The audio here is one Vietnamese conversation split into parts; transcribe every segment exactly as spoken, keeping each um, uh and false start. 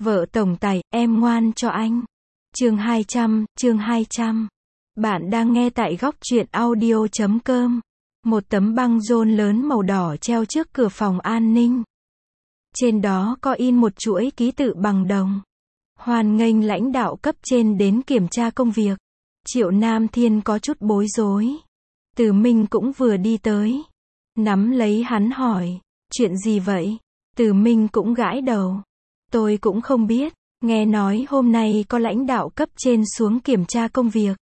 Vợ tổng tài, em ngoan cho anh. Chương hai trăm, chương hai trăm. Bạn đang nghe tại góc truyện audio chấm com. Một tấm băng rôn lớn màu đỏ treo trước cửa phòng an ninh. Trên đó có in một chuỗi ký tự bằng đồng. Hoan nghênh lãnh đạo cấp trên đến kiểm tra công việc. Triệu Nam Thiên có chút bối rối. Từ Minh cũng vừa đi tới. Nắm lấy hắn hỏi, chuyện gì vậy? Từ Minh cũng gãi đầu. Tôi cũng không biết, nghe nói hôm nay có lãnh đạo cấp trên xuống kiểm tra công việc.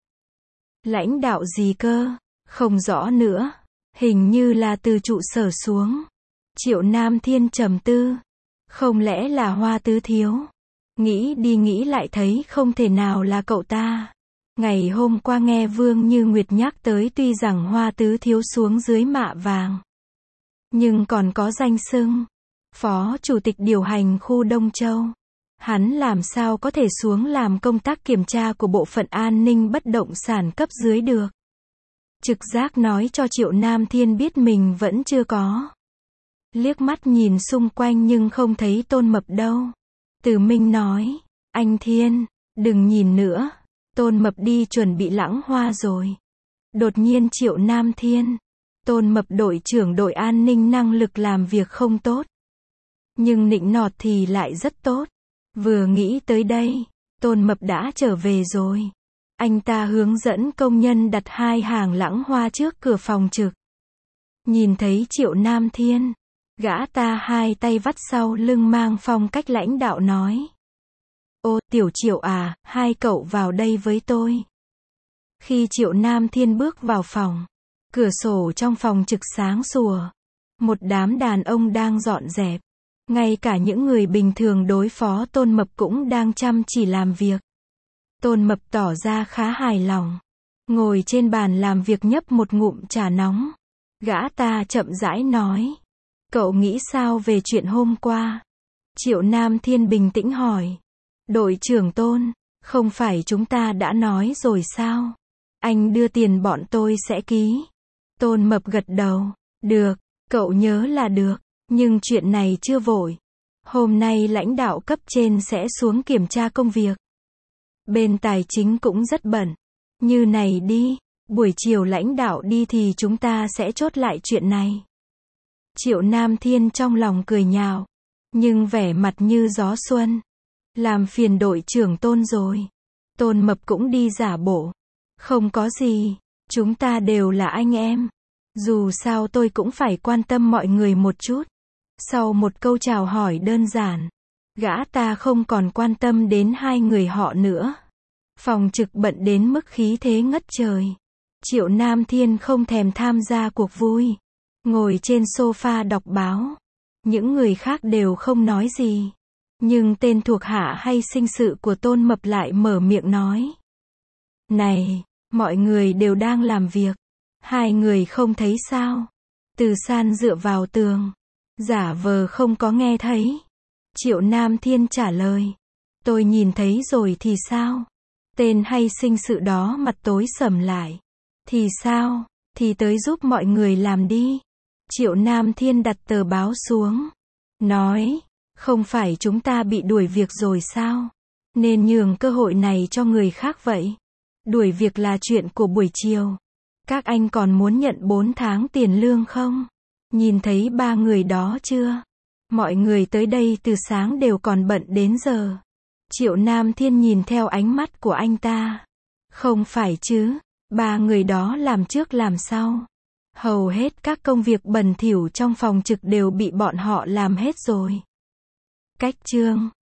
Lãnh đạo gì cơ? Không rõ nữa. Hình như là từ trụ sở xuống. Triệu Nam Thiên trầm tư. Không lẽ là Hoa Tứ Thiếu? Nghĩ đi nghĩ lại thấy không thể nào là cậu ta. Ngày hôm qua nghe Vương Như Nguyệt nhắc tới, tuy rằng Hoa Tứ Thiếu xuống dưới mạ vàng, nhưng còn có danh xưng Phó Chủ tịch điều hành khu Đông Châu. Hắn làm sao có thể xuống làm công tác kiểm tra của bộ phận an ninh bất động sản cấp dưới được? Trực giác nói cho Triệu Nam Thiên biết mình vẫn chưa có. Liếc mắt nhìn xung quanh nhưng không thấy Tôn Mập đâu. Từ Minh nói, anh Thiên, đừng nhìn nữa. Tôn Mập đi chuẩn bị lãng hoa rồi. Đột nhiên Triệu Nam Thiên, Tôn Mập đội trưởng đội an ninh năng lực làm việc không tốt, nhưng nịnh nọt thì lại rất tốt. Vừa nghĩ tới đây, Tôn Mập đã trở về rồi. Anh ta hướng dẫn công nhân đặt hai hàng lãng hoa trước cửa phòng trực. Nhìn thấy Triệu Nam Thiên, gã ta hai tay vắt sau lưng mang phong cách lãnh đạo nói. Ô, Tiểu Triệu à, hai cậu vào đây với tôi. Khi Triệu Nam Thiên bước vào phòng, cửa sổ trong phòng trực sáng sủa. Một đám đàn ông đang dọn dẹp. Ngay cả những người bình thường đối phó Tôn Mập cũng đang chăm chỉ làm việc. Tôn Mập tỏ ra khá hài lòng. Ngồi trên bàn làm việc nhấp một ngụm trà nóng. Gã ta chậm rãi nói. Cậu nghĩ sao về chuyện hôm qua? Triệu Nam Thiên bình tĩnh hỏi. Đội trưởng Tôn, không phải chúng ta đã nói rồi sao? Anh đưa tiền bọn tôi sẽ ký. Tôn Mập gật đầu. Được, cậu nhớ là được. Nhưng chuyện này chưa vội. Hôm nay lãnh đạo cấp trên sẽ xuống kiểm tra công việc. Bên tài chính cũng rất bận. Như này đi, buổi chiều lãnh đạo đi thì chúng ta sẽ chốt lại chuyện này. Triệu Nam Thiên trong lòng cười nhạo, nhưng vẻ mặt như gió xuân. Làm phiền đội trưởng Tôn rồi. Tôn Mập cũng đi giả bộ. Không có gì, chúng ta đều là anh em. Dù sao tôi cũng phải quan tâm mọi người một chút. Sau một câu chào hỏi đơn giản, gã ta không còn quan tâm đến hai người họ nữa. Phòng trực bận đến mức khí thế ngất trời. Triệu Nam Thiên không thèm tham gia cuộc vui. Ngồi trên sofa đọc báo. Những người khác đều không nói gì. Nhưng tên thuộc hạ hay sinh sự của Tôn Mập lại mở miệng nói. Này, mọi người đều đang làm việc. Hai người không thấy sao? Từ San dựa vào tường, giả vờ không có nghe thấy. Triệu Nam Thiên trả lời. Tôi nhìn thấy rồi thì sao? Tên hay sinh sự đó mặt tối sầm lại. Thì sao? Thì tới giúp mọi người làm đi. Triệu Nam Thiên đặt tờ báo xuống. Nói, không phải chúng ta bị đuổi việc rồi sao? Nên nhường cơ hội này cho người khác vậy. Đuổi việc là chuyện của buổi chiều. Các anh còn muốn nhận bốn tháng tiền lương không? Nhìn thấy ba người đó chưa? Mọi người tới đây từ sáng đều còn bận đến giờ. Triệu Nam Thiên nhìn theo ánh mắt của anh ta. Không phải chứ, ba người đó làm trước làm sau. Hầu hết các công việc bẩn thỉu trong phòng trực đều bị bọn họ làm hết rồi. Cách chương